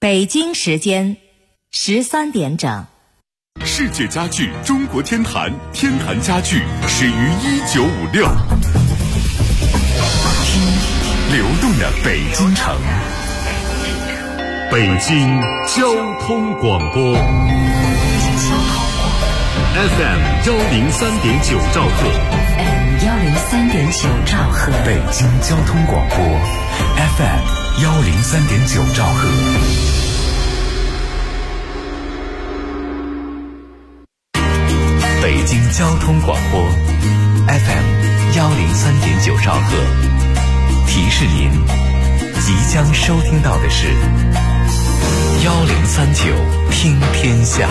北京时间13点整。 世界家具中国天坛，天坛家具始于1956，流动的北京城。北京交通广播 FM 103.9兆赫， 103.9兆赫， 北京交通广播 FM 103.9兆赫。北京交通广播 FM 103.9兆赫，提示您即将收听到的是1039听天下。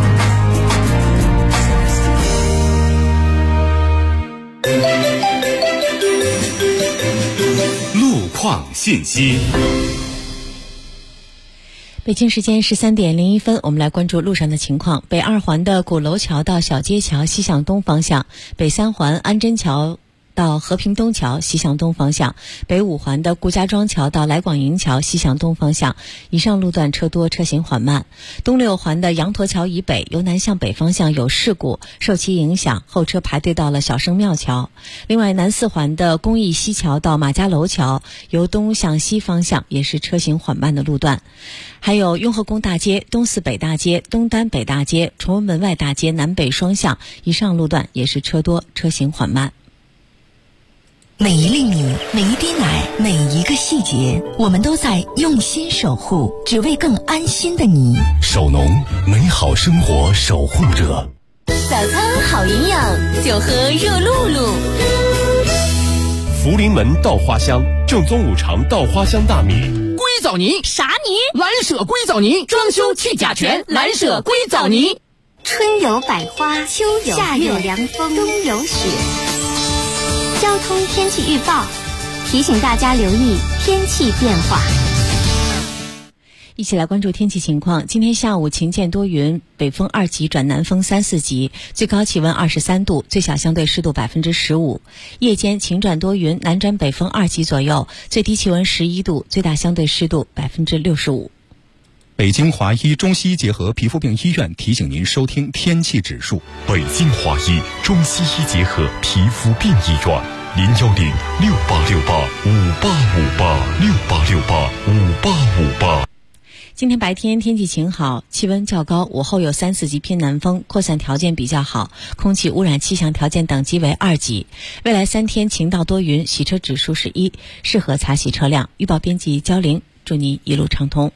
路况信息。 北京时间13点01分，我们来关注路上的情况。北二环的鼓楼桥到小街桥西向东方向，北三环安贞桥到和平东桥西向东方向，北五环的顾家庄桥到来广营桥西向东方向，以上路段车多，车行缓慢。东六环的羊驼桥以北由南向北方向有事故，受其影响，后车排队到了小圣庙桥。另外，南四环的公益西桥到马家楼桥由东向西方向也是车行缓慢的路段。还有雍和宫大街、东四北大街、东单北大街、崇文门外大街南北双向，以上路段也是车多，车行缓慢。 每一粒米，每一滴奶，每一个细节，我们都在用心守护，只为更安心的你。 首农，美好生活守护者。 早餐好营养，就喝热露露。 福临门稻花香，正宗五常稻花香大米。 硅藻泥啥泥？ 蓝舍硅藻泥，装修去甲醛，蓝舍硅藻泥。 春有百花，秋有夏有凉风，冬有雪。交通天气预报提醒大家留意天气变化。 一起来关注天气情况。今天下午晴间多云，北风2级转南风3、4级，最高气温23度，最小相对湿度15%。夜间晴转多云，南转北风2级左右，最低气温11度，最大相对湿度65%。 北京华医中西医结合皮肤病医院提醒您收听天气指数。 北京华医中西医结合皮肤病医院，0106868586868685858。 今天白天天气晴好，气温较高，午后有3、4级偏南风，扩散条件比较好，空气污染气象条件等级为2级。未来3天晴到多云，洗车指数是1，适合擦洗车辆。预报编辑焦玲，祝您一路畅通。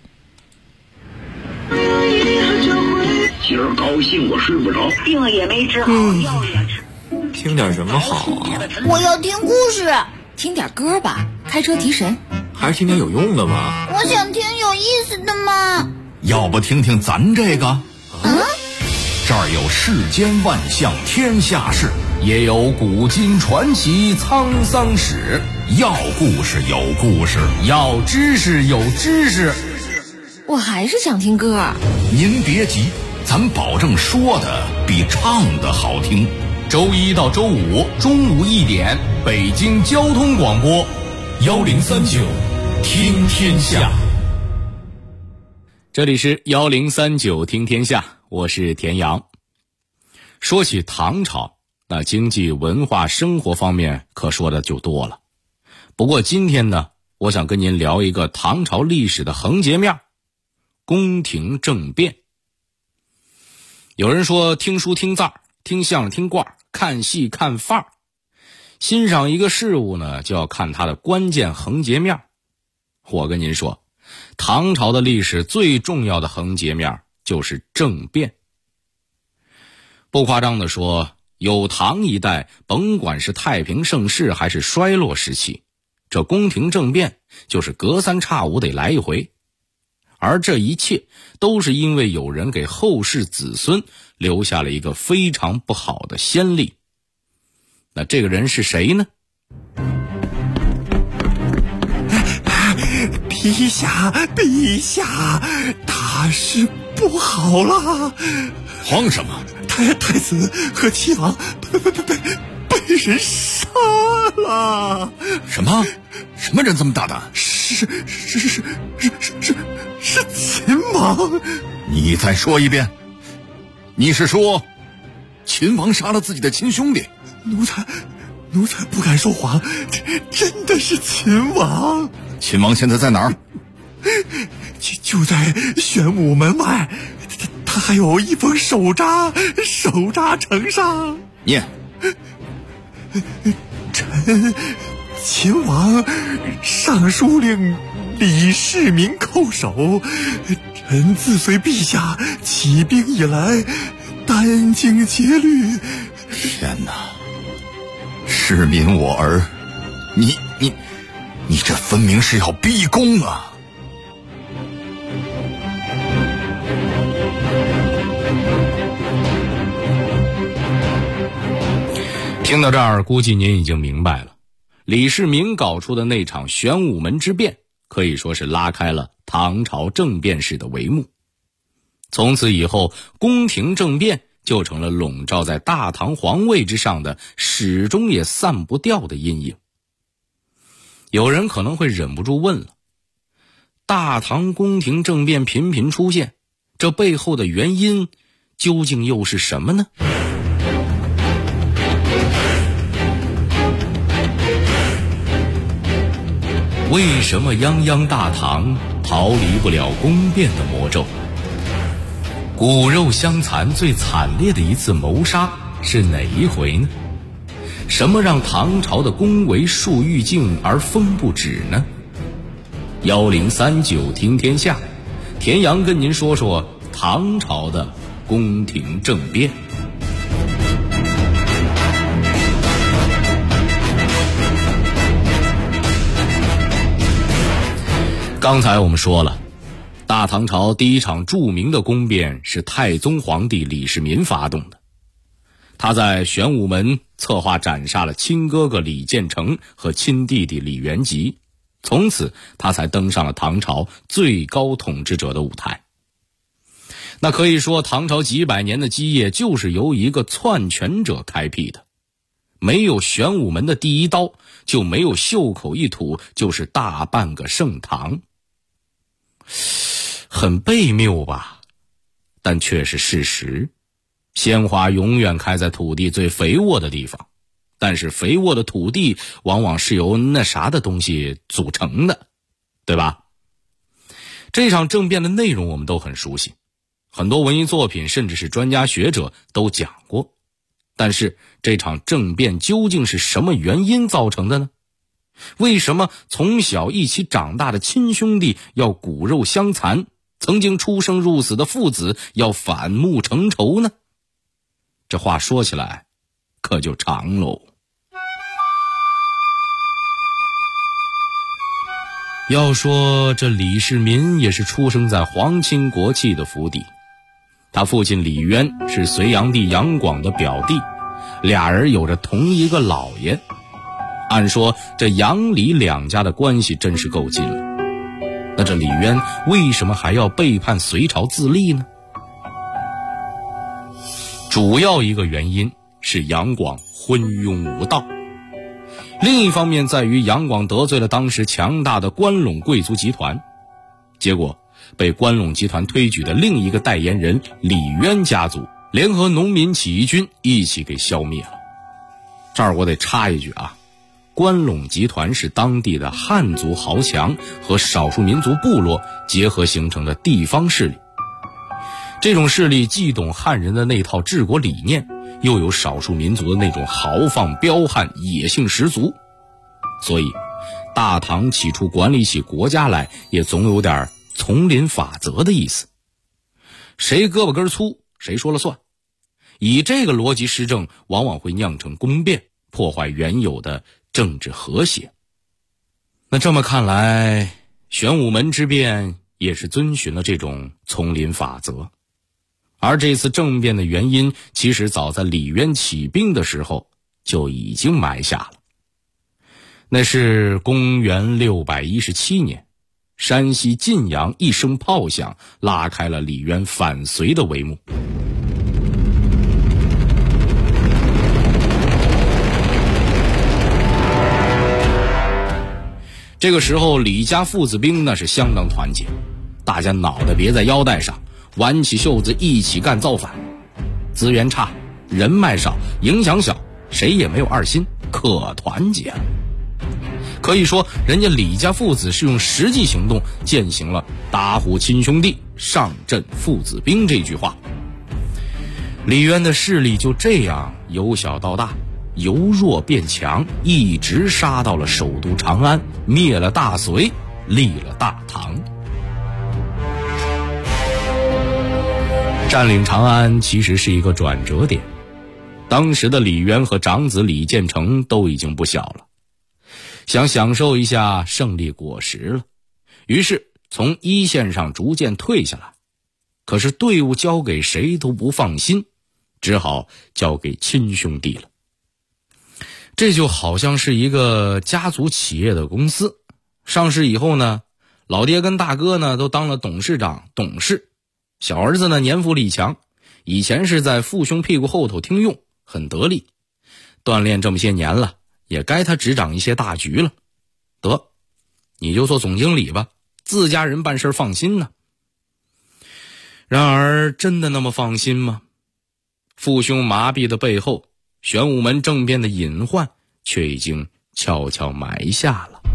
今儿高兴我睡不着， 病也没治好，药也吃。 听点什么好啊？ 我要听故事。听点歌吧，开车提神。 还是听点有用的吧。 我想听有意思的嘛。 要不听听咱这个？这儿有世间万象天下事，也有古今传奇沧桑史。要故事有故事，要知识有知识。 我还是想听歌。 您别急，咱保证说的比唱的好听。周一到周五中午1点，北京交通广播1039听天下。 这里是1039听天下，我是田阳。说起唐朝，那经济文化生活方面可说的就多了。不过今天呢，我想跟您聊一个唐朝历史的横截面，宫廷政变。有人说听书听字儿，听相声听卦，看戏看范儿。欣赏一个事物呢，就要看它的关键横截面。我跟您说，唐朝的历史最重要的横截面就是政变。不夸张地说，有唐一代，甭管是太平盛世还是衰落时期，这宫廷政变就是隔三差五得来一回。而这一切都是因为有人给后世子孙留下了一个非常不好的先例。那这个人是谁呢？ 陛下，大事不好了！ 慌什么？ 太子和齐王被人杀了！ 什么人这么大胆？ 是是秦王。 你再说一遍，你是说秦王杀了自己的亲兄弟？ 奴才不敢说谎，真的是秦王。 秦王现在在哪儿？ 就在玄武门外，他还有一封手札呈上。 念。 秦王上书令李世民叩首，臣自随陛下起兵以来，殚精竭虑。 天哪！世民我儿，你这分明是要逼宫啊！ 听到这儿，估计您已经明白了，李世民搞出的那场玄武门之变，可以说是拉开了唐朝政变史的帷幕。从此以后，宫廷政变就成了笼罩在大唐皇位之上的始终也散不掉的阴影。有人可能会忍不住问了，大唐宫廷政变频频出现，这背后的原因究竟又是什么呢？为什么泱泱大唐逃离不了宫变的魔咒？骨肉相残最惨烈的一次谋杀是哪一回呢？什么让唐朝的宫闱树欲静而风不止呢？1039听天下，田阳跟您说说唐朝的宫廷政变。刚才我们说了，大唐朝第一场著名的宫变是太宗皇帝李世民发动的。他在玄武门策划斩杀了亲哥哥李建成和亲弟弟李元吉，从此他才登上了唐朝最高统治者的舞台。那可以说，唐朝几百年的基业就是由一个篡权者开辟的。没有玄武门的第一刀，就没有袖口一吐就是大半个盛唐。很悖谬吧，但却是事实。鲜花永远开在土地最肥沃的地方，但是肥沃的土地往往是由那啥的东西组成的，对吧？这场政变的内容我们都很熟悉，很多文艺作品甚至是专家学者都讲过。但是这场政变究竟是什么原因造成的呢？为什么从小一起长大的亲兄弟要骨肉相残，曾经出生入死的父子要反目成仇呢？这话说起来可就长喽。要说这李世民也是出生在皇亲国戚的府邸，他父亲李渊是隋炀帝杨广的表弟，俩人有着同一个老爷。按说这杨李两家的关系真是够近了，那这李渊为什么还要背叛隋朝自立呢？主要一个原因是杨广昏庸无道，另一方面在于杨广得罪了当时强大的关陇贵族集团，结果被关陇集团推举的另一个代言人李渊家族联合农民起义军一起给消灭了。这儿我得插一句啊，关陇集团是当地的汉族豪强和少数民族部落结合形成的地方势力。这种势力既懂汉人的那套治国理念，又有少数民族的那种豪放彪悍野性十足，所以大唐起初管理起国家来也总有点丛林法则的意思，谁胳膊根粗谁说了算。以这个逻辑施政，往往会酿成宫变，破坏原有的政治和谐。那这么看来，玄武门之变也是遵循了这种丛林法则。而这次政变的原因，其实早在李渊起兵的时候就已经埋下了。那是公元617年，山西晋阳一声炮响，拉开了李渊反隋的帷幕。这个时候李家父子兵那是相当团结， 大家脑袋别在腰带上，挽起袖子一起干造反。资源差，人脉少，影响小，谁也没有二心，可团结了。可以说人家李家父子是用实际行动践行了打虎亲兄弟，上阵父子兵这句话。李渊的势力就这样由小到大，由弱变强，一直杀到了首都长安，灭了大隋，立了大唐。占领长安其实是一个转折点，当时的李渊和长子李建成都已经不小了，想享受一下胜利果实了，于是从一线上逐渐退下来。可是队伍交给谁都不放心，只好交给亲兄弟了。这就好像是一个家族企业的公司，上市以后呢，老爹跟大哥呢都当了董事长、董事，小儿子呢年富力强，以前是在父兄屁股后头听用，很得力，锻炼这么些年了，也该他执掌一些大局了。得，你就做总经理吧，自家人办事放心呢。然而真的那么放心吗？父兄麻痹的背后，玄武门政变的隐患却已经悄悄埋下了。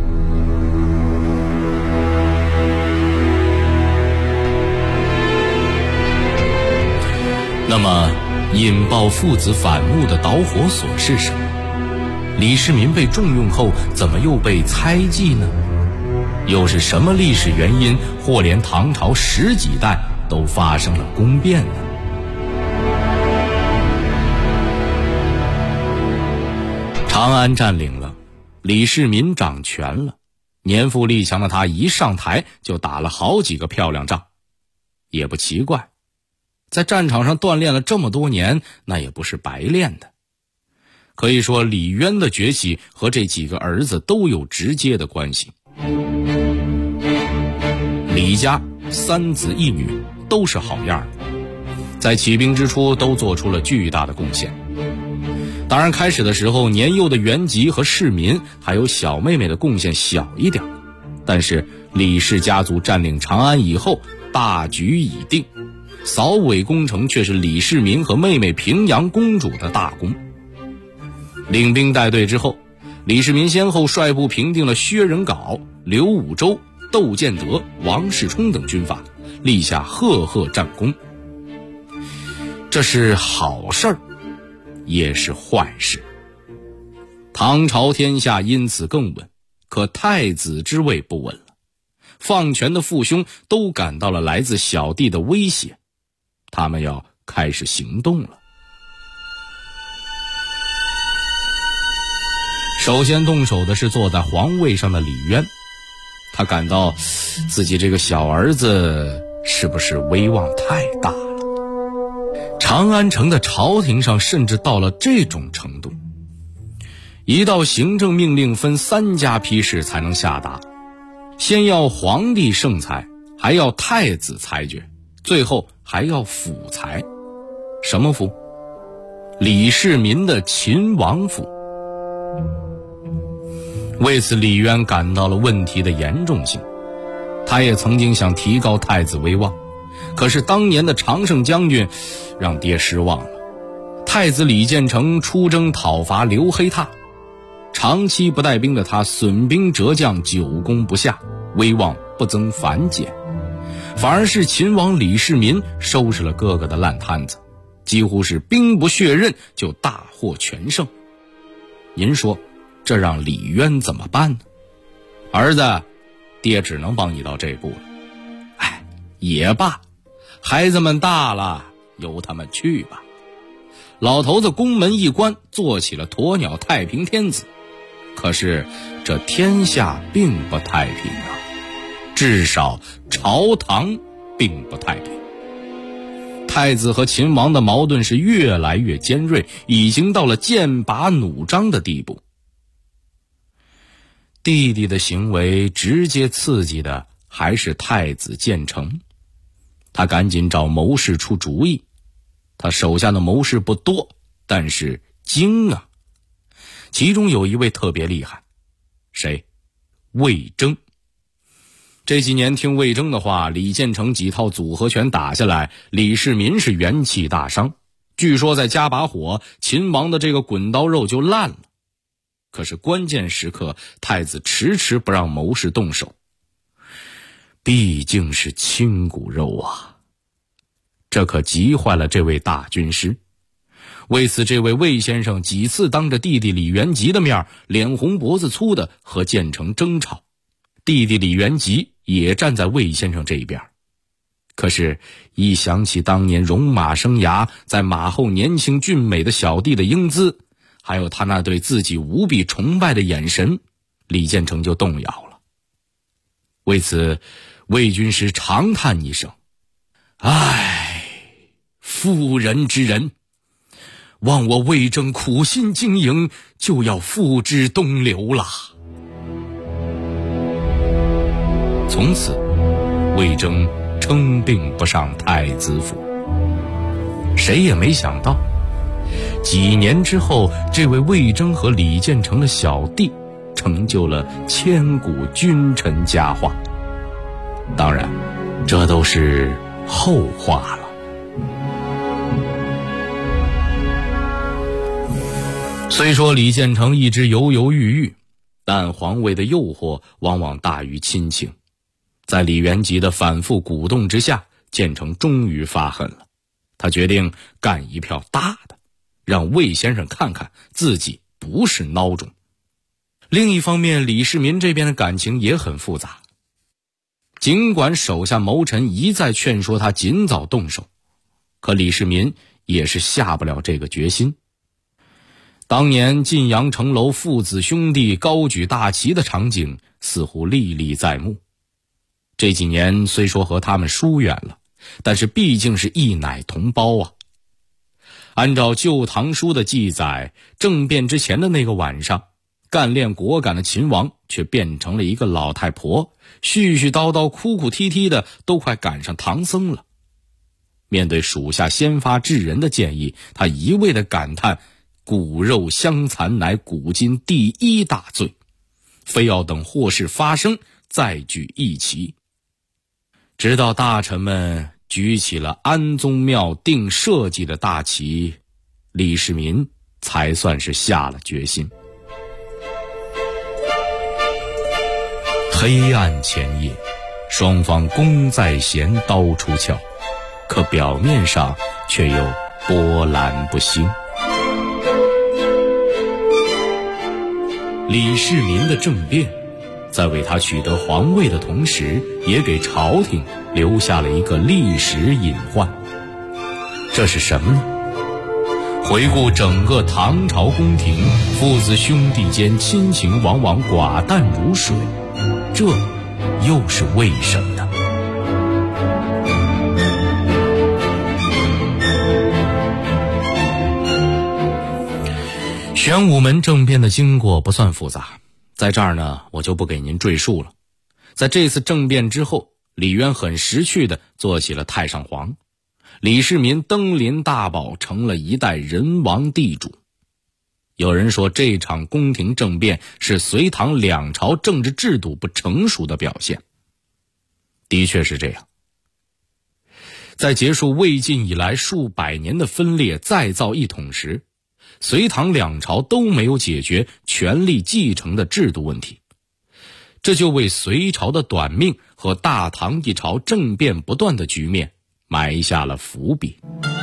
那么引爆父子反目的导火索是什么？李世民被重用后怎么又被猜忌呢？又是什么历史原因或连唐朝10几代都发生了宫变呢？长安占领了，李世民掌权了，年富力强的他一上台就打了好几个漂亮仗，也不奇怪，在战场上锻炼了这么多年，那也不是白练的。可以说李渊的崛起和这几个儿子都有直接的关系。李家3子1女都是好样的，在起兵之初都做出了巨大的贡献。当然开始的时候，年幼的元吉和世民还有小妹妹的贡献小一点，但是李氏家族占领长安以后，大局已定，扫尾工程却是李世民和妹妹平阳公主的大功。领兵带队之后，李世民先后率部平定了薛仁杲、刘武周、窦建德、王世充等军阀，立下赫赫战功。这是好事儿，也是坏事。唐朝天下因此更稳，可太子之位不稳了。放权的父兄都感到了来自小弟的威胁，他们要开始行动了。首先动手的是坐在皇位上的李渊，他感到自己这个小儿子是不是威望太大了？长安城的朝廷上甚至到了这种程度，一道行政命令分3家批示才能下达，先要皇帝圣裁，还要太子裁决，最后还要府裁。什么府？李世民的秦王府。为此李渊感到了问题的严重性，他也曾经想提高太子威望，可是当年的常胜将军让爹失望了。太子李建成出征讨伐刘黑闼，长期不带兵的他损兵折将，久攻不下，威望不增反减，反而是秦王李世民收拾了各个的烂摊子，几乎是兵不血刃就大获全胜。您说这让李渊怎么办呢？儿子，爹只能帮你到这步了。哎，也罢，孩子们大了，由他们去吧。老头子宫门一关，做起了鸵鸟太平天子。可是这天下并不太平啊，至少朝堂并不太平。太子和秦王的矛盾是越来越尖锐，已经到了剑拔弩张的地步。弟弟的行为直接刺激的还是太子建成，他赶紧找谋士出主意。他手下的谋士不多，但是精啊。其中有一位特别厉害，谁？魏征。 这几年听魏征的话，李建成几套组合拳打下来，李世民是元气大伤，据说再加把火，秦王的这个滚刀肉就烂了。可是关键时刻，太子迟迟不让谋士动手，毕竟是亲骨肉啊，这可急坏了这位大军师。为此，这位魏先生几次当着弟弟李元吉的面，脸红脖子粗的和建成争吵。弟弟李元吉也站在魏先生这一边。可是一想起当年戎马生涯在马后年轻俊美的小弟的英姿，还有他那对自己无比崇拜的眼神，李建成就动摇了。为此，魏军师长叹一声：唉，妇人之仁，望我魏征苦心经营，就要付之东流了。从此，魏征称病不上太子府。谁也没想到，几年之后，这位魏征和李建成的小弟成就了千古君臣佳话。当然，这都是后话了。虽说李建成一直犹犹豫豫，但皇位的诱惑往往大于亲情。在李元吉的反复鼓动之下，建成终于发狠了。他决定干一票大的，让魏先生看看自己不是孬种。另一方面，李世民这边的感情也很复杂。尽管手下谋臣一再劝说他尽早动手，可李世民也是下不了这个决心。当年晋阳城楼父子兄弟高举大旗的场景似乎历历在目。这几年虽说和他们疏远了，但是毕竟是一奶同胞啊。按照《旧唐书》的记载，政变之前的那个晚上，干练果敢的秦王却变成了一个老太婆，絮絮叨叨哭哭啼啼的，都快赶上唐僧了。面对属下先发制人的建议，他一味的感叹骨肉相残乃古今第一大罪，非要等祸事发生再举义旗。直到大臣们举起了安宗庙定社稷的大旗，李世民才算是下了决心。黑暗前夜，双方弓在弦，刀出鞘，可表面上却又波澜不兴。李世民的政变在为他取得皇位的同时，也给朝廷留下了一个历史隐患。这是什么呢？回顾整个唐朝宫廷，父子兄弟间亲情往往寡淡如水，这又是为什么呢？玄武门政变的经过不算复杂，在这儿呢，我就不给您赘述了。在这次政变之后，李渊很识趣地做起了太上皇，李世民登临大宝，成了一代人王地主。有人说，这场宫廷政变是隋唐两朝政治制度不成熟的表现。的确是这样。在结束魏晋以来数百年的分裂再造一统时，隋唐两朝都没有解决权力继承的制度问题，这就为隋朝的短命和大唐一朝政变不断的局面埋下了伏笔。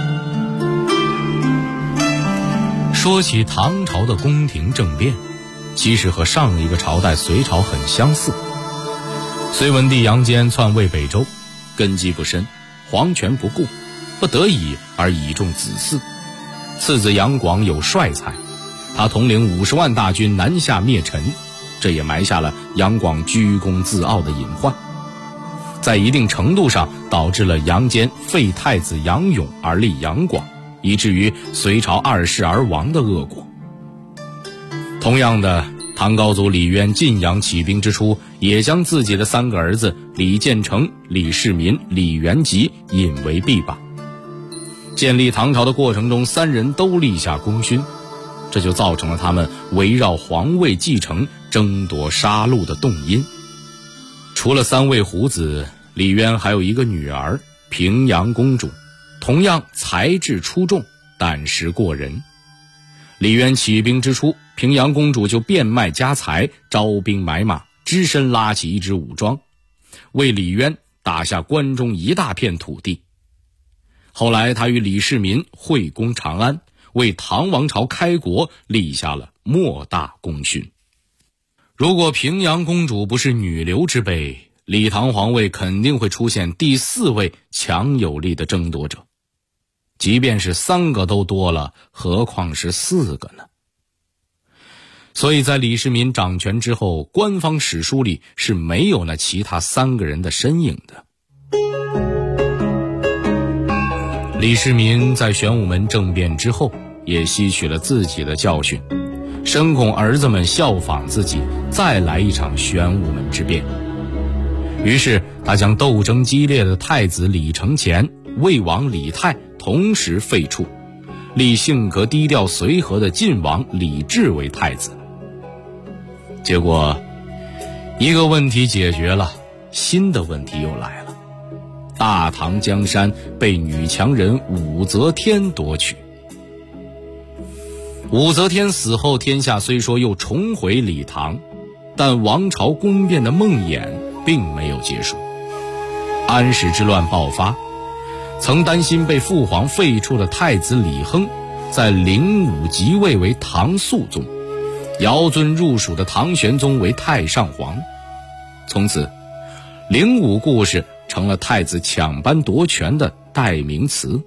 说起唐朝的宫廷政变，其实和上一个朝代隋朝很相似。隋文帝杨坚篡位北周，根基不深，皇权不顾，不得已而倚重子嗣。次子杨广有帅才，他统领50万大军南下灭陈，这也埋下了杨广居功自傲的隐患，在一定程度上导致了杨坚废太子杨勇而立杨广，以至于隋朝2世而亡的恶果。同样的，唐高祖李渊晋阳起兵之初，也将自己的3个儿子李建成、李世民、李元吉引为臂膀。建立唐朝的过程中，3人都立下功勋，这就造成了他们围绕皇位继承争夺杀戮的动因。 除了3位虎子，李渊还有一个女儿平阳公主，同样才智出众，胆识过人。李渊起兵之初，平阳公主就变卖家财，招兵买马，只身拉起一支武装，为李渊打下关中一大片土地。后来他与李世民会攻长安，为唐王朝开国立下了莫大功勋。如果平阳公主不是女流之辈，李唐皇位肯定会出现第4位强有力的争夺者。即便是3个都多了，何况是4个呢？所以在李世民掌权之后，官方史书里是没有那其他3个人的身影的。李世民在玄武门政变之后，也吸取了自己的教训，深恐儿子们效仿自己，再来一场玄武门之变。于是他将斗争激烈的太子李承乾、魏王李泰同时废黜，立性格低调随和的晋王李治为太子。结果一个问题解决了，新的问题又来了。大唐江山被女强人武则天夺取。武则天死后，天下虽说又重回李唐，但王朝宫变的梦魇并没有结束。安史之乱爆发，曾担心被父皇废黜的太子李亨，在灵武即位为唐肃宗，尧尊入蜀的唐玄宗为太上皇。从此灵武故事成了太子抢班夺权的代名词。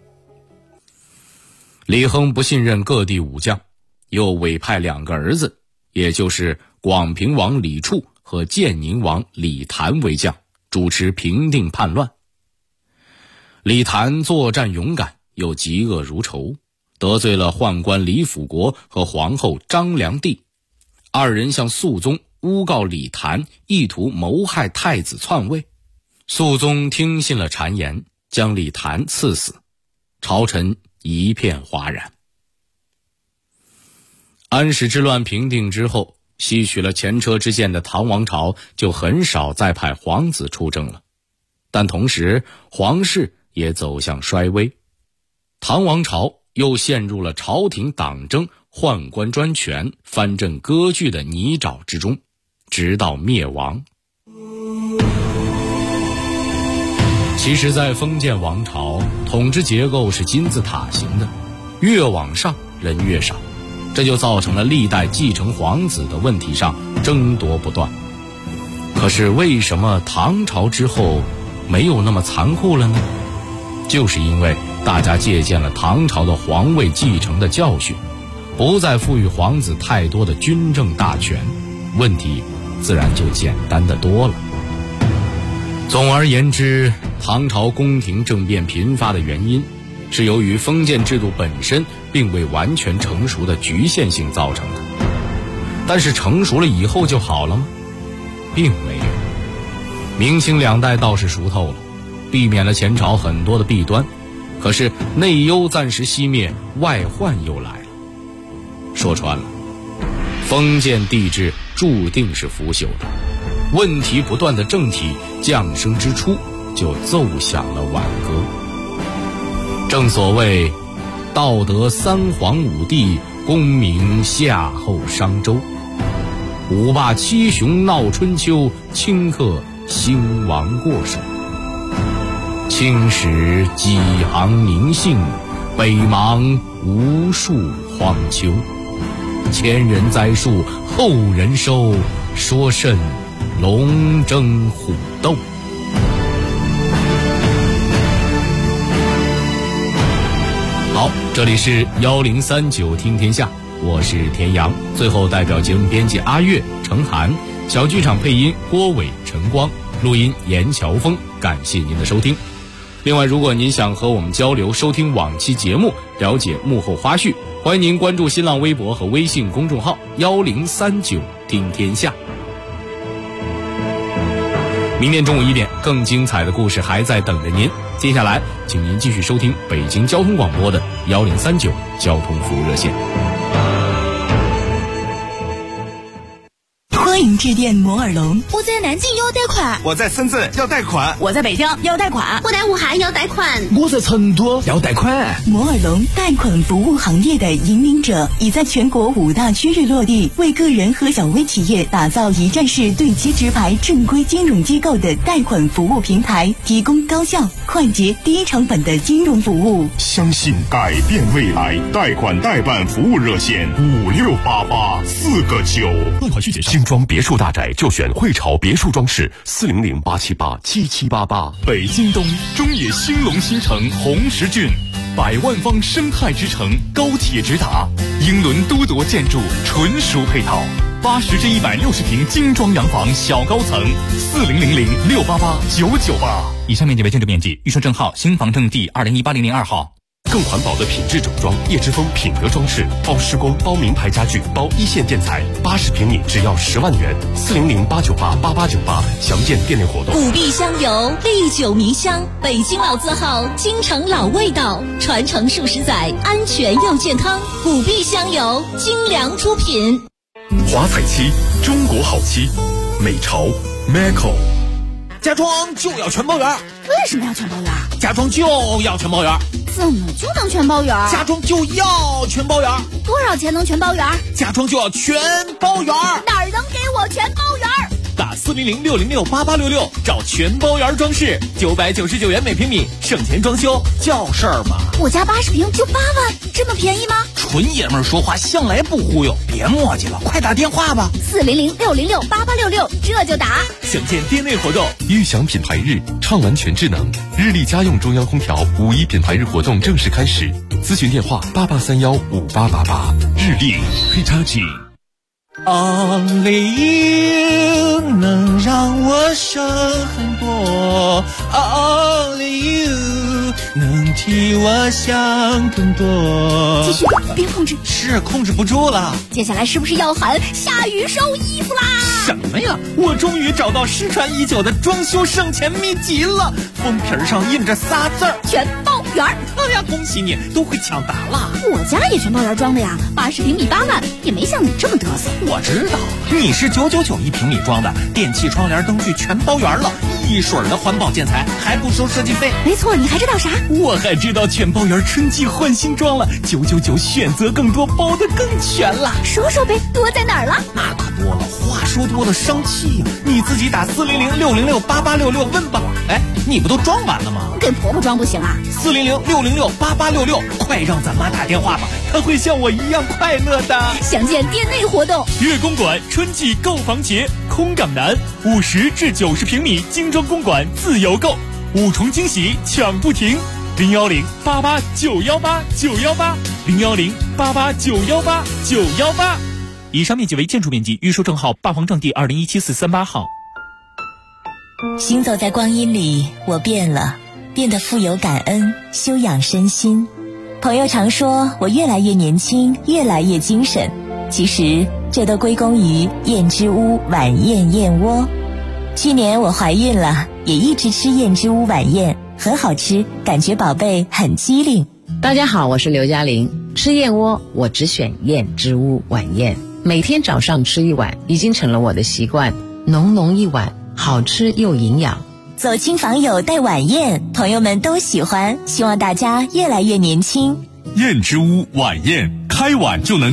李亨不信任各地武将，又委派2个儿子，也就是广平王李处和建宁王李谭为将，主持平定叛乱。李谭作战勇敢，又嫉恶如仇，得罪了宦官李辅国和皇后张良娣，2人向肃宗诬告李谭意图谋害太子篡位。肃宗听信了谗言，将李谭赐死，朝臣一片哗然。安史之乱平定之后，吸取了前车之鉴的唐王朝就很少再派皇子出征了，但同时皇室也走向衰微，唐王朝又陷入了朝廷党争、宦官专权、藩镇割据的泥沼之中，直到灭亡。其实在封建王朝，统治结构是金字塔型的，越往上人越少，这就造成了历代继承皇子的问题上争夺不断。可是为什么唐朝之后没有那么残酷了呢？就是因为大家借鉴了唐朝的皇位继承的教训，不再赋予皇子太多的军政大权，问题自然就简单得多了。总而言之，唐朝宫廷政变频发的原因，是由于封建制度本身并未完全成熟的局限性造成的。但是成熟了以后就好了吗？并没有。明清2代倒是熟透了，避免了前朝很多的弊端，可是内忧暂时熄灭，外患又来了。说穿了，封建帝制注定是腐朽的，问题不断的政体降生之初就奏响了挽歌。正所谓道德3皇5帝，功名夏后商周，5霸7雄闹春秋，顷刻兴亡过手。青史几行名姓，北邙无数荒丘。前人栽树，后人收，说甚龙争虎斗。好，这里是1039听天下，我是田阳。最后代表节目编辑阿月、程涵，小剧场配音郭伟、陈光，录音严乔峰。感谢您的收听。另外，如果您想和我们交流、收听往期节目、了解幕后花絮，欢迎您关注新浪微博和微信公众号1039听天下。明天中午1点，更精彩的故事还在等着您。接下来，请您继续收听北京交通广播的1039交通服务热线。 欢迎致电摩尔龙。 我在南京要贷款， 我在深圳要贷款， 我在北京要贷款， 我在武汉要贷款， 我在成都要贷款。 摩尔龙贷款服务行业的引领者，已在全国5大区域落地，为个人和小微企业打造一站式对接直排正规金融机构的贷款服务平台，提供高效、快捷、低成本的金融服务。 相信改变未来，贷款代办服务热线5688，4个9。 贷款需谨慎。精装别墅大宅就选汇潮别墅装饰，400-878-7788。 北京东中野兴隆新城红石郡，100万方生态之城，高铁直达，英伦都铎建筑纯属配套，80至160平精装洋房小高层，4000-688-998。 以上面积为建筑面积，预售证号新房证第2018-002号。 更环保的品质整装，叶之峰品德装饰包施工、包名牌家具、包一线建材，80平米只要10万元，400-898-8898，详见店内活动。 古碧香油，历久弥香，北京老字号，京城老味道，传承数十载，安全又健康。古碧香油，精良出品。 华彩漆，中国好漆，美潮 Meco。 家装就要全包圆。 为什么要全包圆？ 家装就要全包圆。 怎么就能全包圆？ 家装就要全包圆。 多少钱能全包圆？ 家装就要全包圆。 哪儿能给我全包圆？ 打400-606-8866，找全包圆装饰，999元每平米，省钱装修叫事儿吗？ 我家80平就8万，这么便宜吗？ 纯爷们儿说话向来不忽悠，别磨叽了，快打电话吧。 400-606-8866，这就打。 详见店内活动。 裕享品牌日，畅玩全智能，日立家用中央空调5·1品牌日活动正式开始，咨询电话88315888。日立 Hitachi。Only you 能让我省很多 ，Only you 能替我想更多。 继续，别控制， 是控制不住了。 接下来是不是要喊下雨收衣服啦？ 什么呀！我终于找到失传已久的装修省钱秘籍了，封皮上印着仨字儿： 全包圆。 哎呀，恭喜你，都会抢答了。 我家也全包圆装的呀，80平米8万，也没像你这么嘚瑟。 我知道，你是999一平米装的，电器、窗帘、灯具全包圆了，一水的环保建材，还不收设计费。 没错，你还知道啥？ 我还知道全包圆春季换新装了，999选择更多，包得更全了。 说说呗，多在哪儿了？ 那可多了，话说多了伤气呀。你自己打400-606-8866问吧。哎，你不都装完了吗？ 给婆婆装不行啊 ？400-606-8866，快让咱妈打电话吧，她会像我一样快乐的。 详见店内活动。 粤公馆春季购房节，空港南50至90平米精装公馆自由购，5重惊喜抢不停。010-88-918-918，010-88-918-918。以上面积为建筑面积，预售证号霸房证第2017-438号。 行走在光阴里，我变了，变得富有感恩，修养身心。朋友常说我越来越年轻，越来越精神，其实这都归功于燕之屋晚宴燕窝。去年我怀孕了，也一直吃燕之屋晚宴，很好吃，感觉宝贝很机灵。 大家好，我是刘嘉玲。吃燕窝我只选燕之屋晚宴，每天早上吃一碗，已经成了我的习惯。浓浓一碗，好吃又营养。 走亲访友带晚宴，朋友们都喜欢，希望大家越来越年轻。 燕之屋晚宴，开碗就能